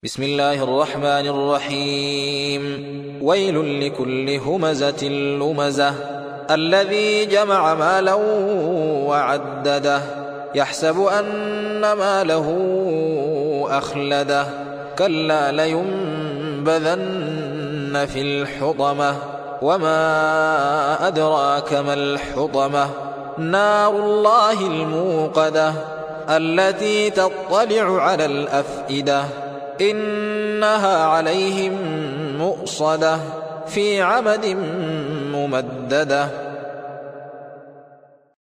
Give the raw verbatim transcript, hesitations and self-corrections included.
بسم الله الرحمن الرحيم. ويل لكل همزة لمزة الذي جمع مالا وعدده يحسب أن ماله أخلده كلا لينبذن في الحطمة وما أدراك ما الحطمة نار الله الموقدة التي تطلع على الأفئدة إنها عليهم مؤصدة في عمد ممددة.